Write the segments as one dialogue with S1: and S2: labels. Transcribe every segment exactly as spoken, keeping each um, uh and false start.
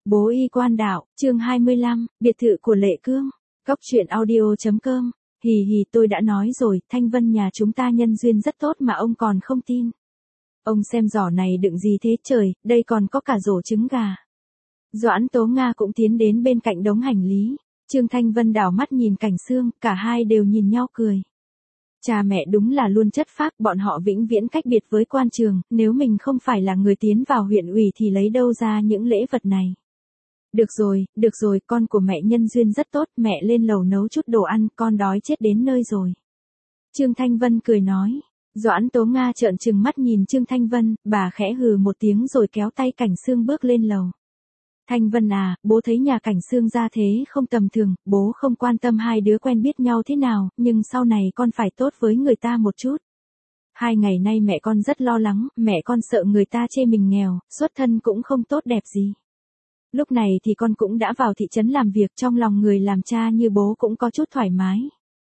S1: Bố y quan đạo, chương hai mươi lăm, biệt thự của Lệ Cương. Góc truyện audio.com. Hì hì, tôi đã nói rồi, Thanh Vân nhà chúng ta nhân duyên rất tốt mà ông còn không tin. Ông xem giỏ này đựng gì thế trời, đây còn có cả rổ trứng gà. Doãn Tố Nga cũng tiến đến bên cạnh đống hành lý. Trương Thanh Vân đảo mắt nhìn Cảnh Sương, cả hai đều nhìn nhau cười. Cha mẹ đúng là luôn chất phác, bọn họ vĩnh viễn cách biệt với quan trường, nếu mình không phải là người tiến vào huyện ủy thì lấy đâu ra những lễ vật này. Được rồi, được rồi, con của mẹ nhân duyên rất tốt, mẹ lên lầu nấu chút đồ ăn, con đói chết đến nơi rồi. Trương Thanh Vân cười nói. Doãn Tố Nga trợn trừng mắt nhìn Trương Thanh Vân, bà khẽ hừ một tiếng rồi kéo tay Cảnh Sương bước lên lầu. Thanh Vân à, bố thấy nhà Cảnh Sương ra thế không tầm thường, bố không quan tâm hai đứa quen biết nhau thế nào, nhưng sau này con phải tốt với người ta một chút. Hai ngày nay mẹ con rất lo lắng, mẹ con sợ người ta chê mình nghèo, xuất thân cũng không tốt đẹp gì. Lúc này thì con cũng đã vào thị trấn làm việc, trong lòng người làm cha như bố cũng có chút thoải mái.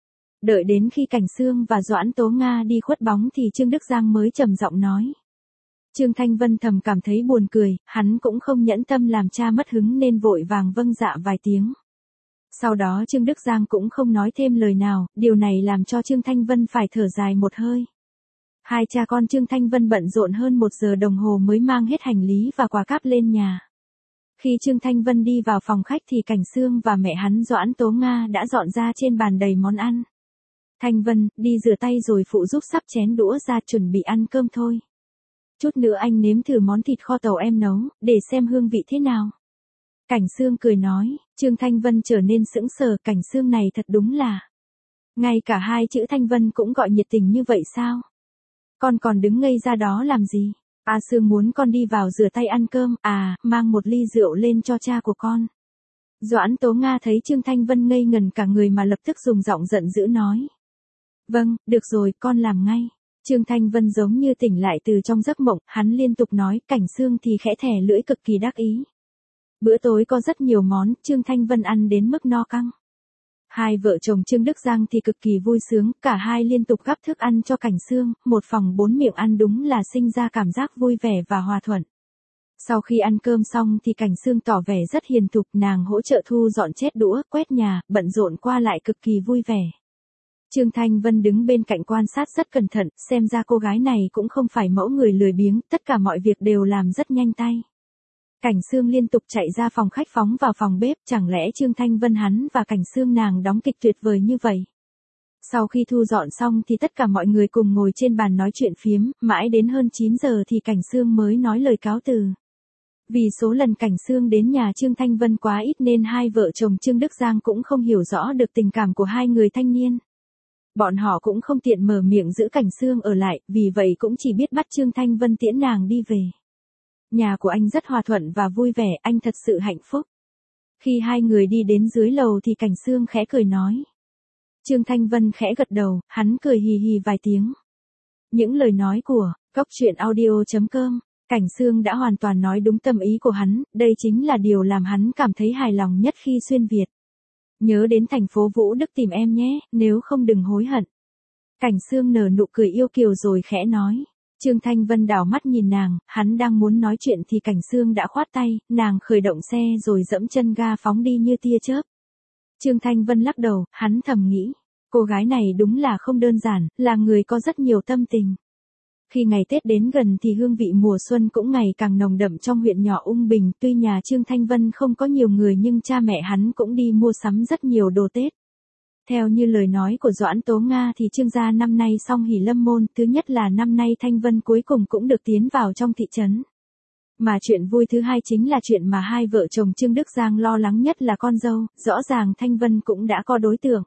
S1: Đợi đến khi Cảnh Sương và Doãn Tố Nga đi khuất bóng thì Trương Đức Giang mới trầm giọng nói. Trương Thanh Vân thầm cảm thấy buồn cười, hắn cũng không nhẫn tâm làm cha mất hứng nên vội vàng vâng dạ vài tiếng. Sau đó Trương Đức Giang cũng không nói thêm lời nào, điều này làm cho Trương Thanh Vân phải thở dài một hơi. Hai cha con Trương Thanh Vân bận rộn hơn một giờ đồng hồ mới mang hết hành lý và quà cáp lên nhà. Khi Trương Thanh Vân đi vào phòng khách thì Cảnh Sương và mẹ hắn Doãn Tố Nga đã dọn ra trên bàn đầy món ăn. Thanh Vân, đi rửa tay rồi phụ giúp sắp chén đũa ra chuẩn bị ăn cơm thôi. Chút nữa anh nếm thử món thịt kho tàu em nấu, để xem hương vị thế nào. Cảnh Sương cười nói, Trương Thanh Vân trở nên sững sờ, Cảnh Sương này thật đúng là. Ngay cả hai chữ Thanh Vân cũng gọi nhiệt tình như vậy sao? Con còn đứng ngây ra đó làm gì? A Sương muốn con đi vào rửa tay ăn cơm, à, mang một ly rượu lên cho cha của con. Doãn Tố Nga thấy Trương Thanh Vân ngây ngần cả người mà lập tức dùng giọng giận dữ nói. Vâng, được rồi, con làm ngay. Trương Thanh Vân giống như tỉnh lại từ trong giấc mộng, hắn liên tục nói, Cảnh Sương thì khẽ thè lưỡi cực kỳ đắc ý. Bữa tối có rất nhiều món, Trương Thanh Vân ăn đến mức no căng. Hai vợ chồng Trương Đức Giang thì cực kỳ vui sướng, cả hai liên tục gắp thức ăn cho Cảnh Sương, một phòng bốn miệng ăn đúng là sinh ra cảm giác vui vẻ và hòa thuận. Sau khi ăn cơm xong thì Cảnh Sương tỏ vẻ rất hiền thục, nàng hỗ trợ thu dọn chét đũa, quét nhà, bận rộn qua lại cực kỳ vui vẻ. Trương Thanh Vân đứng bên cạnh quan sát rất cẩn thận, xem ra cô gái này cũng không phải mẫu người lười biếng, tất cả mọi việc đều làm rất nhanh tay. Cảnh Sương liên tục chạy ra phòng khách phóng vào phòng bếp, chẳng lẽ Trương Thanh Vân hắn và Cảnh Sương nàng đóng kịch tuyệt vời như vậy. Sau khi thu dọn xong thì tất cả mọi người cùng ngồi trên bàn nói chuyện phiếm, mãi đến hơn chín giờ thì Cảnh Sương mới nói lời cáo từ. Vì số lần Cảnh Sương đến nhà Trương Thanh Vân quá ít nên hai vợ chồng Trương Đức Giang cũng không hiểu rõ được tình cảm của hai người thanh niên. Bọn họ cũng không tiện mở miệng giữ Cảnh Sương ở lại, vì vậy cũng chỉ biết bắt Trương Thanh Vân tiễn nàng đi về. Nhà của anh rất hòa thuận và vui vẻ, anh thật sự hạnh phúc. Khi hai người đi đến dưới lầu thì Cảnh Sương khẽ cười nói. Trương Thanh Vân khẽ gật đầu, hắn cười hì hì vài tiếng. Những lời nói của góc truyện audio.com, Cảnh Sương đã hoàn toàn nói đúng tâm ý của hắn, đây chính là điều làm hắn cảm thấy hài lòng nhất khi xuyên Việt. Nhớ đến thành phố Vũ Đức tìm em nhé, nếu không đừng hối hận. Cảnh Sương nở nụ cười yêu kiều rồi khẽ nói. Trương Thanh Vân đảo mắt nhìn nàng, hắn đang muốn nói chuyện thì Cảnh Sương đã khoát tay, nàng khởi động xe rồi dẫm chân ga phóng đi như tia chớp. Trương Thanh Vân lắc đầu, hắn thầm nghĩ, cô gái này đúng là không đơn giản, là người có rất nhiều tâm tình. Khi ngày Tết đến gần thì hương vị mùa xuân cũng ngày càng nồng đậm trong huyện nhỏ Ung Bình, tuy nhà Trương Thanh Vân không có nhiều người nhưng cha mẹ hắn cũng đi mua sắm rất nhiều đồ Tết. Theo như lời nói của Doãn Tố Nga thì Trương gia năm nay song hỷ lâm môn, thứ nhất là năm nay Thanh Vân cuối cùng cũng được tiến vào trong thị trấn. Mà chuyện vui thứ hai chính là chuyện mà hai vợ chồng Trương Đức Giang lo lắng nhất là con dâu, rõ ràng Thanh Vân cũng đã có đối tượng.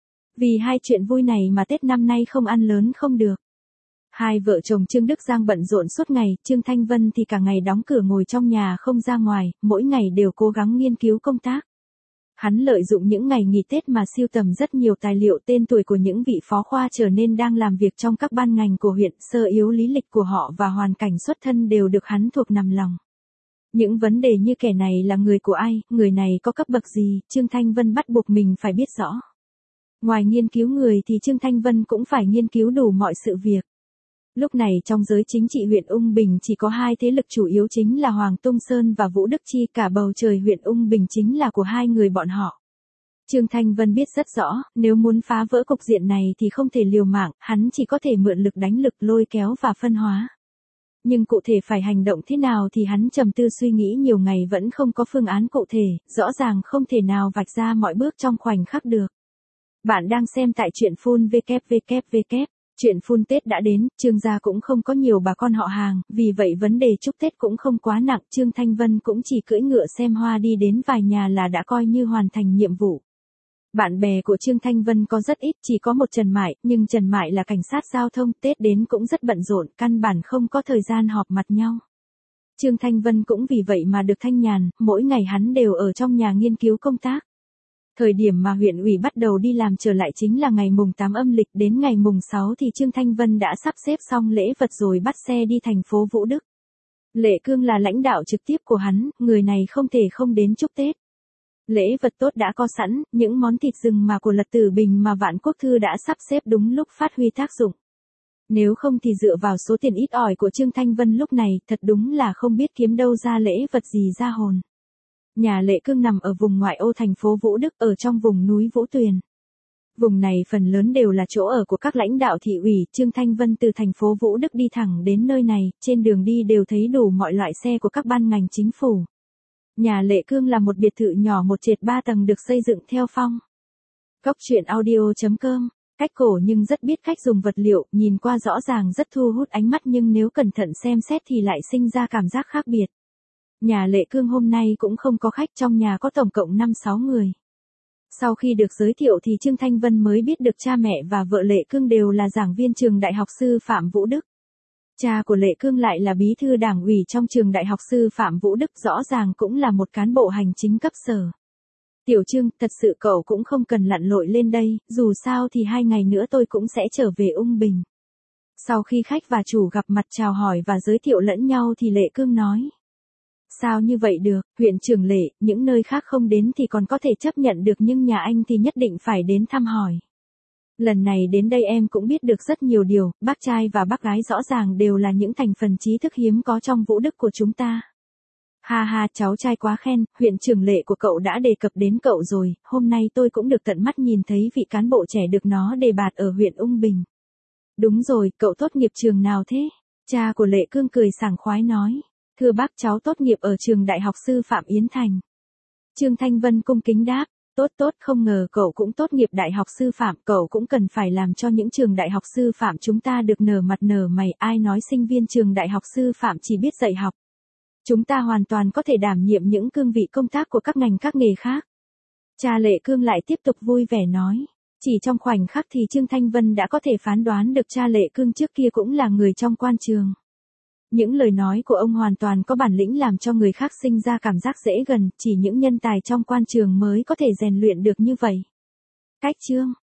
S1: Vì hai chuyện vui này mà Tết năm nay không ăn lớn không được. Hai vợ chồng Trương Đức Giang bận rộn suốt ngày, Trương Thanh Vân thì cả ngày đóng cửa ngồi trong nhà không ra ngoài, mỗi ngày đều cố gắng nghiên cứu công tác. Hắn lợi dụng những ngày nghỉ Tết mà sưu tầm rất nhiều tài liệu tên tuổi của những vị phó khoa trở nên đang làm việc trong các ban ngành của huyện, sơ yếu lý lịch của họ và hoàn cảnh xuất thân đều được hắn thuộc nằm lòng. Những vấn đề như kẻ này là người của ai, người này có cấp bậc gì, Trương Thanh Vân bắt buộc mình phải biết rõ. Ngoài nghiên cứu người thì Trương Thanh Vân cũng phải nghiên cứu đủ mọi sự việc. Lúc này trong giới chính trị huyện Ung Bình chỉ có hai thế lực chủ yếu chính là Hoàng Tung Sơn và Vũ Đức Chi, cả bầu trời huyện Ung Bình chính là của hai người bọn họ. Trương Thanh Vân biết rất rõ, nếu muốn phá vỡ cục diện này thì không thể liều mạng, hắn chỉ có thể mượn lực đánh lực, lôi kéo và phân hóa. Nhưng cụ thể phải hành động thế nào thì hắn trầm tư suy nghĩ nhiều ngày vẫn không có phương án cụ thể, rõ ràng không thể nào vạch ra mọi bước trong khoảnh khắc được. Bạn đang xem tại truyện phun vê kép vê kép vê kép. Chuyện phun Tết đã đến, Trương gia cũng không có nhiều bà con họ hàng, vì vậy vấn đề chúc Tết cũng không quá nặng, Trương Thanh Vân cũng chỉ cưỡi ngựa xem hoa đi đến vài nhà là đã coi như hoàn thành nhiệm vụ. Bạn bè của Trương Thanh Vân có rất ít, chỉ có một Trần Mại, nhưng Trần Mại là cảnh sát giao thông, Tết đến cũng rất bận rộn, căn bản không có thời gian họp mặt nhau. Trương Thanh Vân cũng vì vậy mà được thanh nhàn, mỗi ngày hắn đều ở trong nhà nghiên cứu công tác. Thời điểm mà huyện ủy bắt đầu đi làm trở lại chính là ngày mùng tám âm lịch, đến ngày mùng sáu thì Trương Thanh Vân đã sắp xếp xong lễ vật rồi bắt xe đi thành phố Vũ Đức. Lệ Cương là lãnh đạo trực tiếp của hắn, người này không thể không đến chúc Tết. Lễ vật tốt đã có sẵn, những món thịt rừng mà của Lật Tử Bình mà Vạn Quốc Thư đã sắp xếp đúng lúc phát huy tác dụng. Nếu không thì dựa vào số tiền ít ỏi của Trương Thanh Vân lúc này, thật đúng là không biết kiếm đâu ra lễ vật gì ra hồn. Nhà Lệ Cương nằm ở vùng ngoại ô thành phố Vũ Đức, ở trong vùng núi Vũ Tuyền. Vùng này phần lớn đều là chỗ ở của các lãnh đạo thị ủy, Trương Thanh Vân từ thành phố Vũ Đức đi thẳng đến nơi này, trên đường đi đều thấy đủ mọi loại xe của các ban ngành chính phủ. Nhà Lệ Cương là một biệt thự nhỏ một trệt ba tầng được xây dựng theo phong cách truyện audio chấm com, cách cổ nhưng rất biết cách dùng vật liệu, nhìn qua rõ ràng rất thu hút ánh mắt nhưng nếu cẩn thận xem xét thì lại sinh ra cảm giác khác biệt. Nhà Lệ Cương hôm nay cũng không có khách, trong nhà có tổng cộng năm sáu người. Sau khi được giới thiệu thì Trương Thanh Vân mới biết được cha mẹ và vợ Lệ Cương đều là giảng viên trường Đại học Sư phạm Vũ Đức. Cha của Lệ Cương lại là bí thư đảng ủy trong trường Đại học Sư phạm Vũ Đức, rõ ràng cũng là một cán bộ hành chính cấp sở. Tiểu Trương, thật sự cậu cũng không cần lặn lội lên đây, dù sao thì hai ngày nữa tôi cũng sẽ trở về Ung Bình. Sau khi khách và chủ gặp mặt chào hỏi và giới thiệu lẫn nhau thì Lệ Cương nói. Sao như vậy được, huyện trưởng Lệ, những nơi khác không đến thì còn có thể chấp nhận được nhưng nhà anh thì nhất định phải đến thăm hỏi. Lần này đến đây em cũng biết được rất nhiều điều, bác trai và bác gái rõ ràng đều là những thành phần trí thức hiếm có trong Vũ Đức của chúng ta. Ha ha, cháu trai quá khen, huyện trưởng Lệ của cậu đã đề cập đến cậu rồi, hôm nay tôi cũng được tận mắt nhìn thấy vị cán bộ trẻ được nó đề bạt ở huyện Ung Bình. Đúng rồi, cậu tốt nghiệp trường nào thế? Cha của Lệ Cương cười sảng khoái nói. Thưa bác, cháu tốt nghiệp ở trường Đại học Sư phạm Yến Thành. Trương Thanh Vân cung kính đáp. Tốt tốt, không ngờ cậu cũng tốt nghiệp Đại học Sư phạm, cậu cũng cần phải làm cho những trường Đại học Sư phạm chúng ta được nở mặt nở mày, ai nói sinh viên trường Đại học Sư phạm chỉ biết dạy học. Chúng ta hoàn toàn có thể đảm nhiệm những cương vị công tác của các ngành các nghề khác. Cha Lệ Cương lại tiếp tục vui vẻ nói. Chỉ trong khoảnh khắc thì Trương Thanh Vân đã có thể phán đoán được cha Lệ Cương trước kia cũng là người trong quan trường. Những lời nói của ông hoàn toàn có bản lĩnh làm cho người khác sinh ra cảm giác dễ gần, chỉ những nhân tài trong quan trường mới có thể rèn luyện được như vậy. Cách chương